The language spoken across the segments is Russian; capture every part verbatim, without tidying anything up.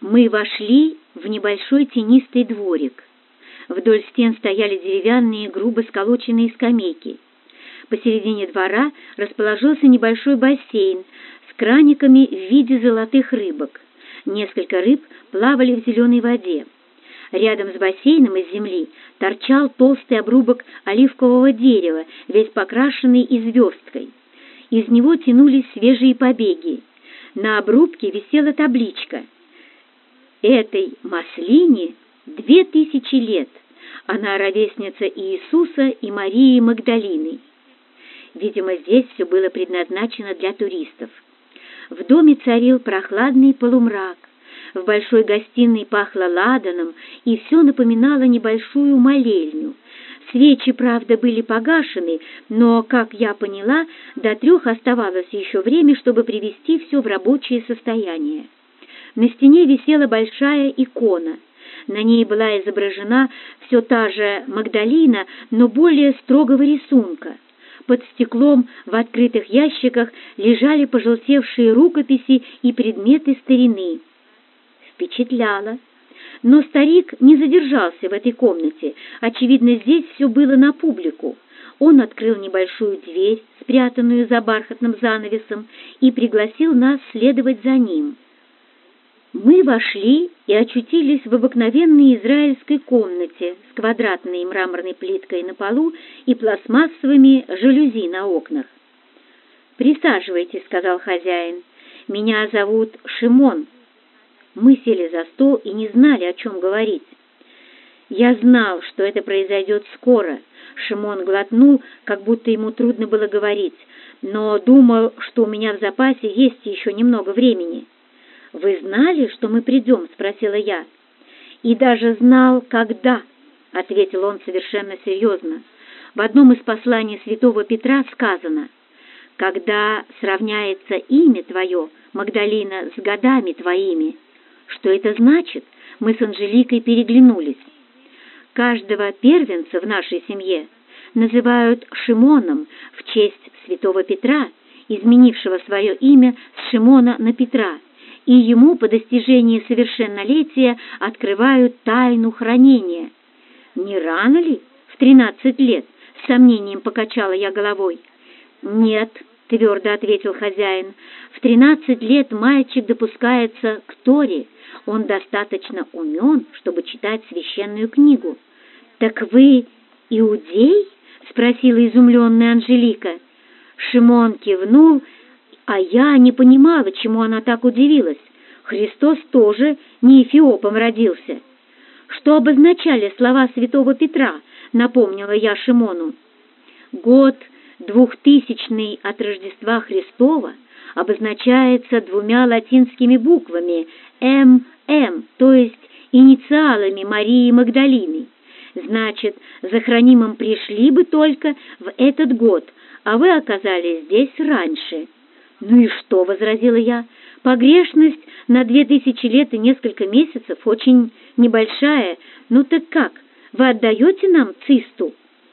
Мы вошли в небольшой тенистый дворик. Вдоль стен стояли деревянные, грубо сколоченные скамейки. Посередине двора расположился небольшой бассейн с краниками в виде золотых рыбок. Несколько рыб плавали в зеленой воде. Рядом с бассейном из земли торчал толстый обрубок оливкового дерева, весь покрашенный и звездкой. Из него тянулись свежие побеги. На обрубке висела табличка: «Этой маслине две тысячи лет. Она ровесница Иисуса и Марии Магдалины». Видимо, здесь все было предназначено для туристов. В доме царил прохладный полумрак. В большой гостиной пахло ладаном, и все напоминало небольшую молельню. Свечи, правда, были погашены, но, как я поняла, до трех оставалось еще время, чтобы привести все в рабочее состояние. На стене висела большая икона. На ней была изображена все та же Магдалина, но более строгого рисунка. Под стеклом в открытых ящиках лежали пожелтевшие рукописи и предметы старины. Впечатляло. Но старик не задержался в этой комнате. Очевидно, здесь все было на публику. Он открыл небольшую дверь, спрятанную за бархатным занавесом, и пригласил нас следовать за ним. Мы вошли и очутились в обыкновенной израильской комнате с квадратной мраморной плиткой на полу и пластмассовыми жалюзи на окнах. «Присаживайтесь», — сказал хозяин. «Меня зовут Шимон». Мы сели за стол и не знали, о чем говорить. Я знал, что это произойдет скоро. Шимон глотнул, как будто ему трудно было говорить, но думал, что у меня в запасе есть еще немного времени. «Вы знали, что мы придем?» — спросила я. «И даже знал, когда», — ответил он совершенно серьезно. В одном из посланий святого Петра сказано: «Когда сравняется имя твое, Магдалина, с годами твоими». Что это значит? Мы с Анжеликой переглянулись. Каждого первенца в нашей семье называют Шимоном в честь святого Петра, изменившего свое имя с Шимона на Петра, и ему по достижении совершеннолетия открывают тайну хранения. «Не рано ли? В тринадцать лет?» — с сомнением покачала я головой. «Нет», — твердо ответил хозяин, — «в тринадцать лет мальчик допускается к Торе. Он достаточно умен, чтобы читать священную книгу». «Так вы иудей?» — спросила изумленная Анжелика. Шимон кивнул, а я не понимала, чему она так удивилась. Христос тоже не эфиопом родился. «Что обозначали слова святого Петра?» — напомнила я Шимону. «Год двухтысячный от Рождества Христова обозначается двумя латинскими буквами «эм эм», то есть инициалами Марии Магдалины. Значит, за хранимым пришли бы только в этот год, а вы оказались здесь раньше». «Ну и что?» — возразила я. «Погрешность на две тысячи лет и несколько месяцев очень небольшая. Ну так как, вы отдаете нам цисту?»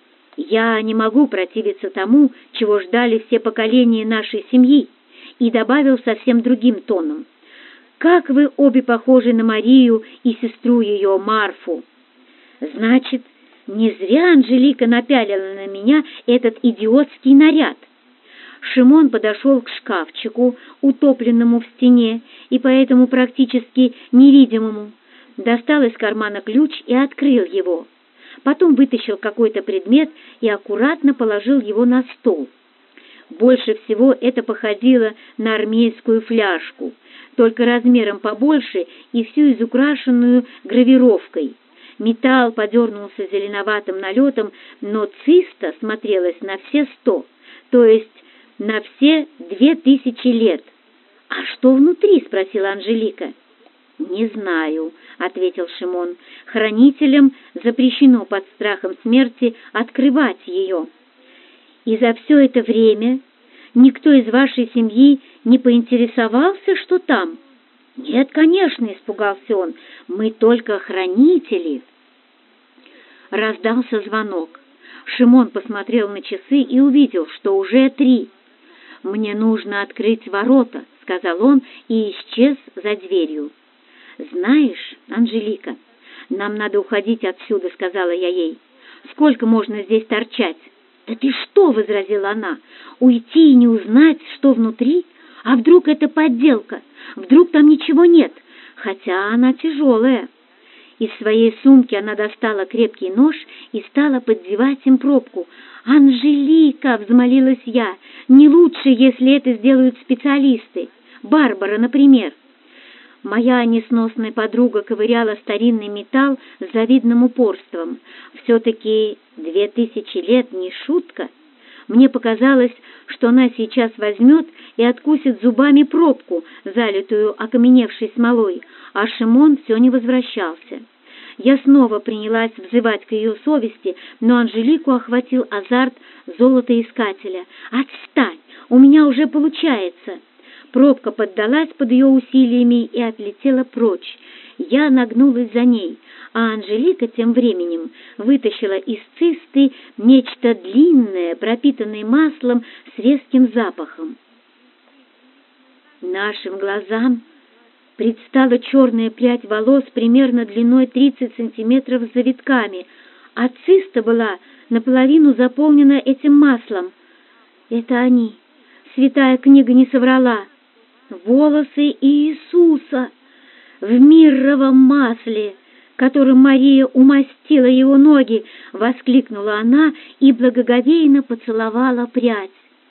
«Я не могу противиться тому, чего ждали все поколения нашей семьи», и добавил совсем другим тоном: «Как вы обе похожи на Марию и сестру ее Марфу!» «Значит, не зря Анжелика напялила на меня этот идиотский наряд». Шимон подошел к шкафчику, утопленному в стене и поэтому практически невидимому, достал из кармана ключ и открыл его. Потом вытащил какой-то предмет и аккуратно положил его на стол. Больше всего это походило на армейскую фляжку, только размером побольше и всю изукрашенную гравировкой. Металл подернулся зеленоватым налетом, но циста смотрелась на все сто, то есть на все две тысячи лет. «А что внутри?» — спросила Анжелика. «Не знаю», — ответил Шимон. «Хранителям запрещено под страхом смерти открывать ее». «И за все это время никто из вашей семьи не поинтересовался, что там?» «Нет, конечно», — испугался он, — «мы только хранители». Раздался звонок. Шимон посмотрел на часы и увидел, что уже три. «Мне нужно открыть ворота», — сказал он и исчез за дверью. «Знаешь, Анжелика, нам надо уходить отсюда», — сказала я ей. «Сколько можно здесь торчать?» «Да ты что?» — возразила она. «Уйти и не узнать, что внутри? А вдруг это подделка? Вдруг там ничего нет? Хотя она тяжелая». Из своей сумки она достала крепкий нож и стала поддевать им пробку. «Анжелика!» — взмолилась я. «Не лучше, если это сделают специалисты. Барбара, например». Моя несносная подруга ковыряла старинный металл с завидным упорством. Все-таки две тысячи лет не шутка. Мне показалось, что она сейчас возьмет и откусит зубами пробку, залитую окаменевшей смолой, а Шимон все не возвращался. Я снова принялась взывать к ее совести, но Анжелику охватил азарт золотоискателя. «Отстань! У меня уже получается!» Пробка поддалась под ее усилиями и отлетела прочь. Я нагнулась за ней, а Анжелика тем временем вытащила из цисты нечто длинное, пропитанное маслом с резким запахом. Нашим глазам предстала черная прядь волос примерно длиной тридцать сантиметров с завитками, а циста была наполовину заполнена этим маслом. Это они. Святая книга не соврала. Волосы Иисуса в мирровом масле, которым Мария умастила его ноги, воскликнула она и благоговейно поцеловала прядь.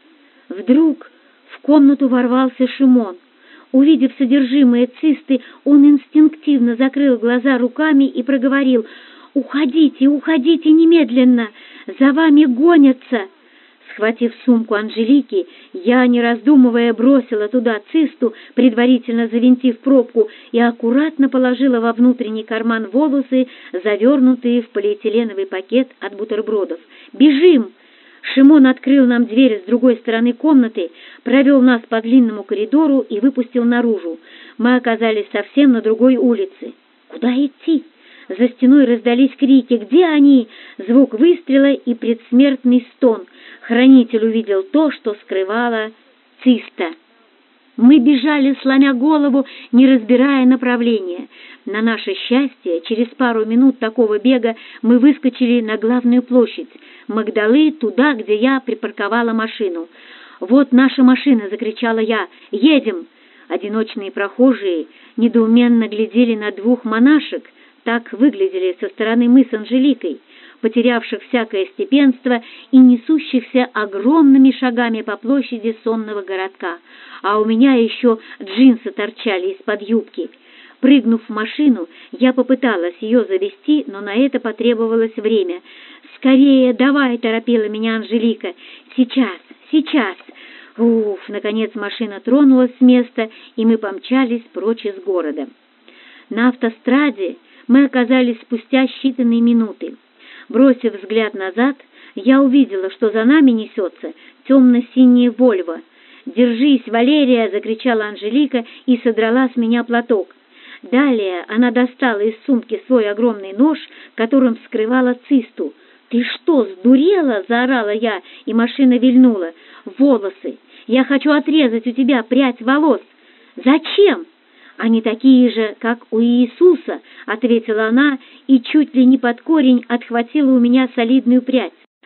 Вдруг в комнату ворвался Шимон. Увидев содержимое цисты, он инстинктивно закрыл глаза руками и проговорил: «Уходите, уходите немедленно! За вами гонятся!» Схватив сумку Анжелики, я, не раздумывая, бросила туда цисту, предварительно завинтив пробку, и аккуратно положила во внутренний карман волосы, завернутые в полиэтиленовый пакет от бутербродов. «Бежим!» Шимон открыл нам дверь с другой стороны комнаты, провел нас по длинному коридору и выпустил наружу. Мы оказались совсем на другой улице. Куда идти? За стеной раздались крики: «Где они?» Звук выстрела и предсмертный стон. Хранитель увидел то, что скрывала циста. Мы бежали, сломя голову, не разбирая направления. На наше счастье, через пару минут такого бега мы выскочили на главную площадь Магдалы, туда, где я припарковала машину. «Вот наша машина!» — закричала я. «Едем!» Одиночные прохожие недоуменно глядели на двух монашек, так выглядели со стороны мы с Анжеликой, потерявших всякое степенство и несущихся огромными шагами по площади сонного городка, а у меня еще джинсы торчали из-под юбки. Прыгнув в машину, я попыталась ее завести, но на это потребовалось время. «Скорее, давай!» — торопила меня Анжелика. «Сейчас, сейчас!» Уф! Наконец машина тронулась с места, и мы помчались прочь из города. На автостраде мы оказались спустя считанные минуты. Бросив взгляд назад, я увидела, что за нами несется темно-синяя «Вольво». «Держись, Валерия!» — закричала Анжелика и содрала с меня платок. Далее она достала из сумки свой огромный нож, которым вскрывала цисту. «Ты что, сдурела?» — заорала я, и машина вильнула. «Волосы! Я хочу отрезать у тебя прядь волос!» «Зачем?» «Они такие же, как у Иисуса», — ответила она и чуть ли не под корень отхватила у меня солидную прядь.